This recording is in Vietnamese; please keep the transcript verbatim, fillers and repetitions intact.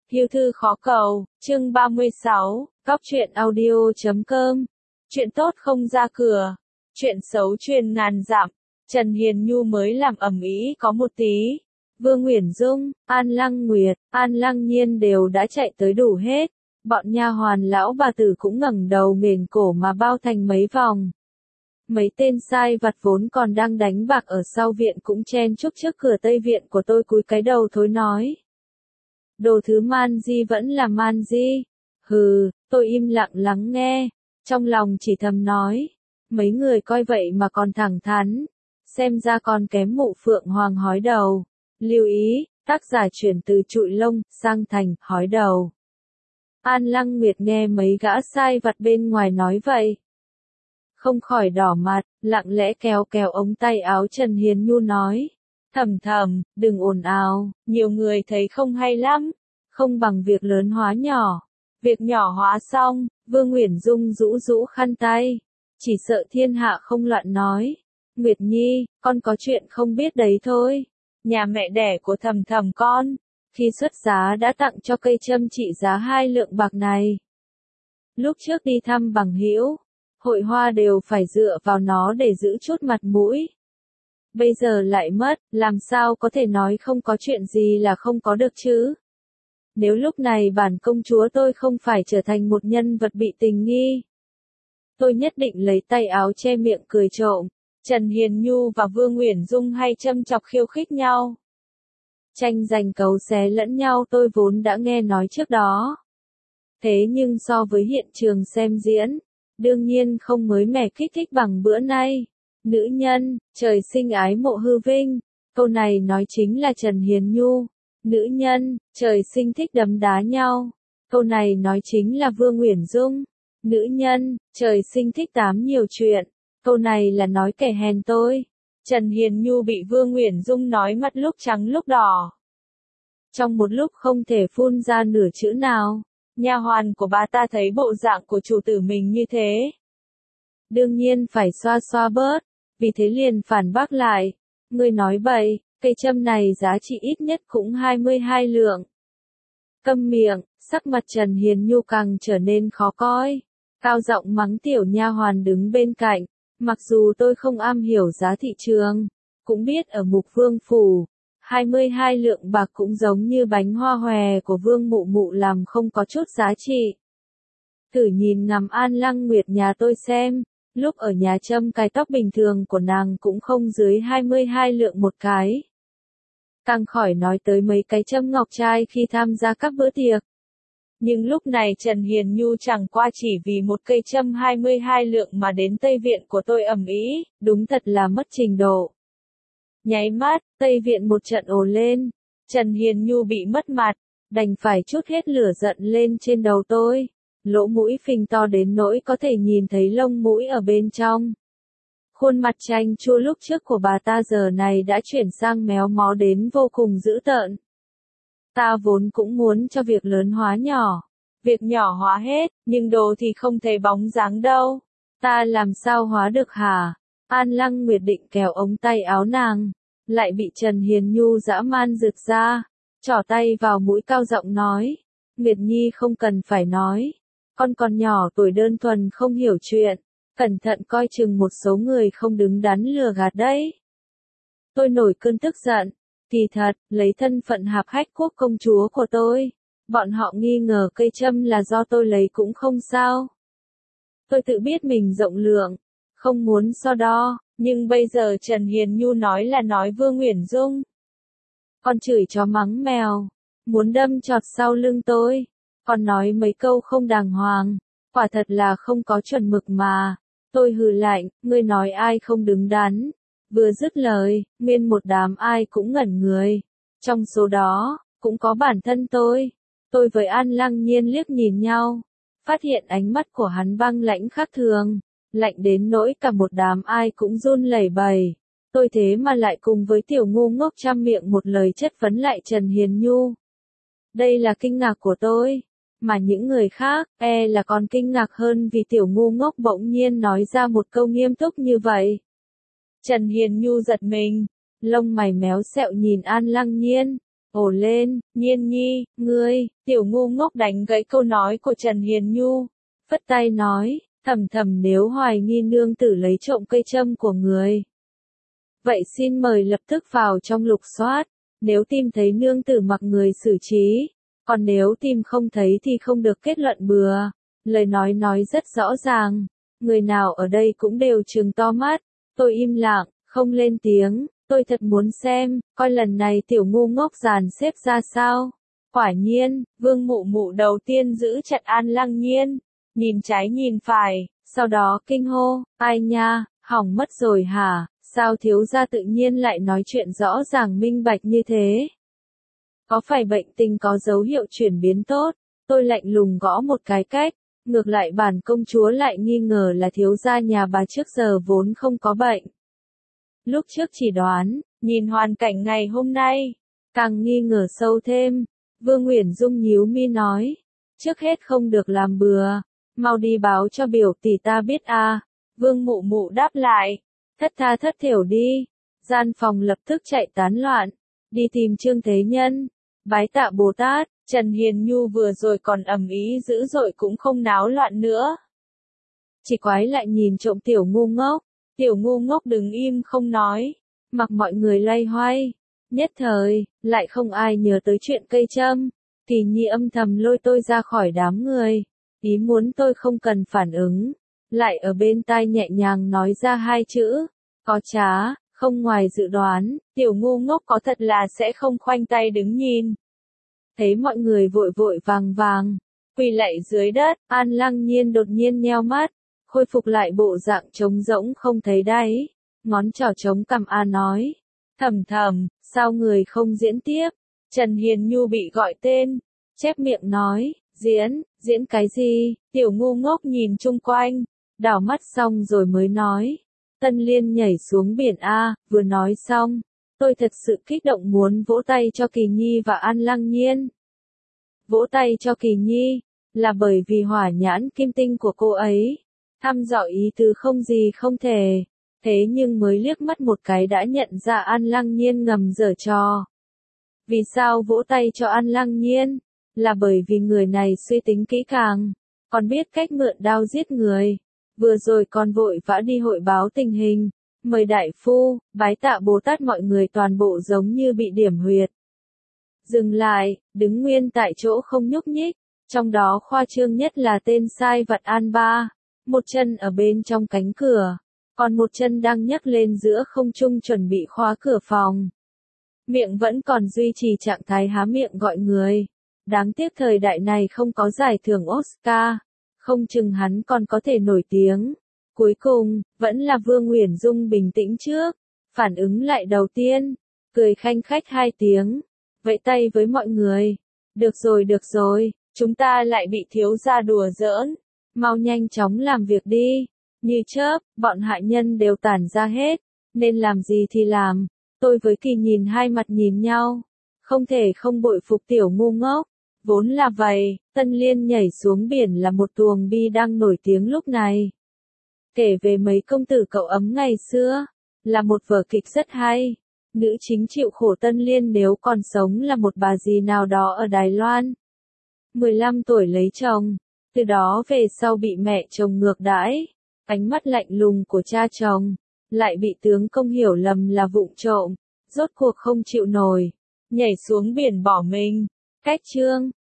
Yêu thư khó cầu, chương ba mươi sáu, Cóc truyện audio chấm com. Chuyện tốt không ra cửa, chuyện xấu truyền ngàn dặm. Trần Hiền Nhu mới làm ầm ĩ có một tí. Vương Uyển Dung, An Lăng Nguyệt, An Lăng Nhiên đều đã chạy tới đủ hết. Bọn nha hoàn lão bà tử cũng ngẩng đầu nghển cổ mà bao thành mấy vòng. Mấy tên sai vặt vốn còn đang đánh bạc ở sau viện cũng chen chúc trước cửa tây viện của tôi cúi cái đầu thối nói. Đồ thứ man di vẫn là man di. Hừ, tôi im lặng lắng nghe. Trong lòng chỉ thầm nói. Mấy người coi vậy mà còn thẳng thắn. Xem ra còn kém mụ phượng hoàng hói đầu. Lưu ý, tác giả chuyển từ trụi lông sang thành hói đầu. An Lăng Nguyệt nghe mấy gã sai vặt bên ngoài nói vậy. Không khỏi đỏ mặt, lặng lẽ kéo kéo ống tay áo Trần Hiền Nhu nói. Thầm thầm, đừng ồn ào, nhiều người thấy không hay lắm. Không bằng việc lớn hóa nhỏ. Việc nhỏ hóa xong, Vương Uyển Dung rũ rũ khăn tay. Chỉ sợ thiên hạ không loạn nói. Nguyệt Nhi, con có chuyện không biết đấy thôi. Nhà mẹ đẻ của thầm thầm con, khi xuất giá đã tặng cho cây châm trị giá hai lượng bạc này. Lúc trước đi thăm bằng hữu, hội hoa đều phải dựa vào nó để giữ chút mặt mũi. Bây giờ lại mất, làm sao có thể nói không có chuyện gì là không có được chứ? Nếu lúc này bản công chúa tôi không phải trở thành một nhân vật bị tình nghi, tôi nhất định lấy tay áo che miệng cười trộm. Trần Hiền Nhu và Vương Uyển Dung hay châm chọc khiêu khích nhau. Tranh giành cấu xé lẫn nhau tôi vốn đã nghe nói trước đó. Thế nhưng so với hiện trường xem diễn, đương nhiên không mới mẻ kích thích bằng bữa nay. Nữ nhân, trời sinh ái mộ hư vinh. Câu này nói chính là Trần Hiền Nhu. Nữ nhân, trời sinh thích đấm đá nhau. Câu này nói chính là Vương Uyển Dung. Nữ nhân, trời sinh thích tám nhiều chuyện. Câu này là nói kẻ hèn tôi. Trần Hiền Nhu bị Vương Uyển Dung nói mắt lúc trắng lúc đỏ. Trong một lúc không thể phun ra nửa chữ nào. Nha hoàn của bà ta thấy bộ dạng của chủ tử mình như thế. Đương nhiên phải xoa xoa bớt. Vì thế liền phản bác lại. Ngươi nói bậy, cây châm này giá trị ít nhất cũng hai mươi hai lượng. Câm miệng, sắc mặt Trần Hiền Nhu càng trở nên khó coi. Cao giọng mắng tiểu nha hoàn đứng bên cạnh. Mặc dù tôi không am hiểu giá thị trường, cũng biết ở Mục Vương Phủ, hai mươi hai lượng bạc cũng giống như bánh hoa hòe của Vương Mụ Mụ làm không có chút giá trị. Thử nhìn ngắm An Lăng Nguyệt nhà tôi xem, lúc ở nhà châm cài tóc bình thường của nàng cũng không dưới hai mươi hai lượng một cái. Càng khỏi nói tới mấy cái châm ngọc trai khi tham gia các bữa tiệc. Nhưng lúc này Trần Hiền Nhu chẳng qua chỉ vì một cây châm hai mươi hai lượng mà đến Tây Viện của tôi ầm ĩ, đúng thật là mất trình độ. Nháy mắt, Tây Viện một trận ồ lên, Trần Hiền Nhu bị mất mặt, đành phải trút hết lửa giận lên trên đầu tôi. Lỗ mũi phình to đến nỗi có thể nhìn thấy lông mũi ở bên trong. Khuôn mặt chanh chua lúc trước của bà ta giờ này đã chuyển sang méo mó đến vô cùng dữ tợn. Ta vốn cũng muốn cho việc lớn hóa nhỏ. Việc nhỏ hóa hết, nhưng đồ thì không thấy bóng dáng đâu. Ta làm sao hóa được hả? An Lăng Nguyệt định kéo ống tay áo nàng. Lại bị Trần Hiền Nhu dã man rực ra. Trỏ tay vào mũi cao giọng nói. Nguyệt Nhi không cần phải nói. Con còn nhỏ tuổi đơn thuần không hiểu chuyện. Cẩn thận coi chừng một số người không đứng đắn lừa gạt đấy. Tôi nổi cơn tức giận. Kỳ thật, lấy thân phận hạp hách quốc công chúa của tôi, bọn họ nghi ngờ cây châm là do tôi lấy cũng không sao. Tôi tự biết mình rộng lượng, không muốn so đo, nhưng bây giờ Trần Hiền Nhu nói là nói Vương Uyển Dung. Còn chửi chó mắng mèo, muốn đâm chọt sau lưng tôi, còn nói mấy câu không đàng hoàng, quả thật là không có chuẩn mực mà. Tôi hừ lạnh, ngươi nói ai không đứng đắn. Vừa dứt lời, nguyên một đám ai cũng ngẩn người. Trong số đó, cũng có bản thân tôi. Tôi với An Lăng Nhiên liếc nhìn nhau. Phát hiện ánh mắt của hắn băng lãnh khác thường. Lạnh đến nỗi cả một đám ai cũng run lẩy bẩy. Tôi thế mà lại cùng với tiểu ngu ngốc trăm miệng một lời chất vấn lại Trần Hiền Nhu. Đây là kinh ngạc của tôi. Mà những người khác, e là còn kinh ngạc hơn vì tiểu ngu ngốc bỗng nhiên nói ra một câu nghiêm túc như vậy. Trần Hiền Nhu giật mình, lông mày méo sẹo nhìn An Lăng Nhiên, ồ lên, Nhiên Nhi, ngươi, tiểu ngu ngốc đánh gãy câu nói của Trần Hiền Nhu, phất tay nói, thầm thầm nếu hoài nghi nương tử lấy trộm cây châm của người. Vậy xin mời lập tức vào trong lục soát, nếu tìm thấy nương tử mặc người xử trí, còn nếu tìm không thấy thì không được kết luận bừa. Lời nói nói rất rõ ràng, người nào ở đây cũng đều trừng to mắt, tôi im lặng, không lên tiếng, tôi thật muốn xem, coi lần này tiểu ngu ngốc dàn xếp ra sao. Quả nhiên, Vương Mụ Mụ đầu tiên giữ chặt An Lăng Nhiên, nhìn trái nhìn phải, sau đó kinh hô, ai nha, hỏng mất rồi hả, sao thiếu gia tự nhiên lại nói chuyện rõ ràng minh bạch như thế? Có phải bệnh tình có dấu hiệu chuyển biến tốt? Tôi lạnh lùng gõ một cái cách, ngược lại bản công chúa lại nghi ngờ là thiếu gia nhà bà trước giờ vốn không có bệnh. Lúc trước chỉ đoán, nhìn hoàn cảnh ngày hôm nay, càng nghi ngờ sâu thêm. Vương Uyển Dung nhíu mi nói, trước hết không được làm bừa, mau đi báo cho biểu tỷ ta biết a. Vương Mụ Mụ đáp lại, thất tha thất thểu đi. Gian phòng lập tức chạy tán loạn, đi tìm Trương Thế Nhân, bái tạ Bồ Tát. Trần Hiền Nhu vừa rồi còn ầm ý dữ dội cũng không náo loạn nữa. Chỉ quái lại nhìn trộm tiểu ngu ngốc, tiểu ngu ngốc đứng im không nói, mặc mọi người loay hoay. Nhất thời, lại không ai nhớ tới chuyện cây châm. Kỳ Nhi âm thầm lôi tôi ra khỏi đám người, ý muốn tôi không cần phản ứng, lại ở bên tai nhẹ nhàng nói ra hai chữ, có trá. Không ngoài dự đoán, tiểu ngu ngốc có thật là sẽ không khoanh tay đứng nhìn. Thấy mọi người vội vội vàng vàng, quỳ lạy dưới đất, An Lăng Nhiên đột nhiên nheo mắt, khôi phục lại bộ dạng trống rỗng không thấy đáy, ngón trỏ trống cằm A nói, thầm thầm, sao người không diễn tiếp? Trần Hiền Nhu bị gọi tên, chép miệng nói, diễn, diễn cái gì? Tiểu ngu ngốc nhìn chung quanh, đảo mắt xong rồi mới nói, Tân Liên nhảy xuống biển A. Vừa nói xong, tôi thật sự kích động muốn vỗ tay cho Kỳ Nhi và An Lăng Nhiên. Vỗ tay cho Kỳ Nhi, là bởi vì hỏa nhãn kim tinh của cô ấy, thăm dò ý tứ không gì không thể, thế nhưng mới liếc mắt một cái đã nhận ra An Lăng Nhiên ngầm giở trò. Vì sao vỗ tay cho An Lăng Nhiên? Là bởi vì người này suy tính kỹ càng, còn biết cách mượn đao giết người. Vừa rồi còn vội vã đi hội báo tình hình, mời đại phu, bái tạ Bồ Tát, mọi người toàn bộ giống như bị điểm huyệt. Dừng lại, đứng nguyên tại chỗ không nhúc nhích, trong đó khoa trương nhất là tên sai vặt An Ba, một chân ở bên trong cánh cửa, còn một chân đang nhấc lên giữa không trung chuẩn bị khóa cửa phòng. Miệng vẫn còn duy trì trạng thái há miệng gọi người. Đáng tiếc thời đại này không có giải thưởng Oscar, không chừng hắn còn có thể nổi tiếng. Cuối cùng, vẫn là Vương Uyển Dung bình tĩnh trước, phản ứng lại đầu tiên, cười khanh khách hai tiếng, vẫy tay với mọi người. Được rồi được rồi, chúng ta lại bị thiếu gia đùa giỡn, mau nhanh chóng làm việc đi. Như chớp, bọn hạ nhân đều tản ra hết, nên làm gì thì làm. Tôi với Kỳ nhìn hai mặt nhìn nhau, không thể không bội phục tiểu ngu ngốc. Vốn là vậy, Tân Liên nhảy xuống biển là một tuồng bi đang nổi tiếng lúc này. Kể về mấy công tử cậu ấm ngày xưa, là một vở kịch rất hay. Nữ chính chịu khổ Tân Liên nếu còn sống là một bà dì nào đó ở Đài Loan. mười lăm tuổi lấy chồng, từ đó về sau bị mẹ chồng ngược đãi, ánh mắt lạnh lùng của cha chồng, lại bị tướng công hiểu lầm là vụng trộm, rốt cuộc không chịu nổi, nhảy xuống biển bỏ mình. Cách chương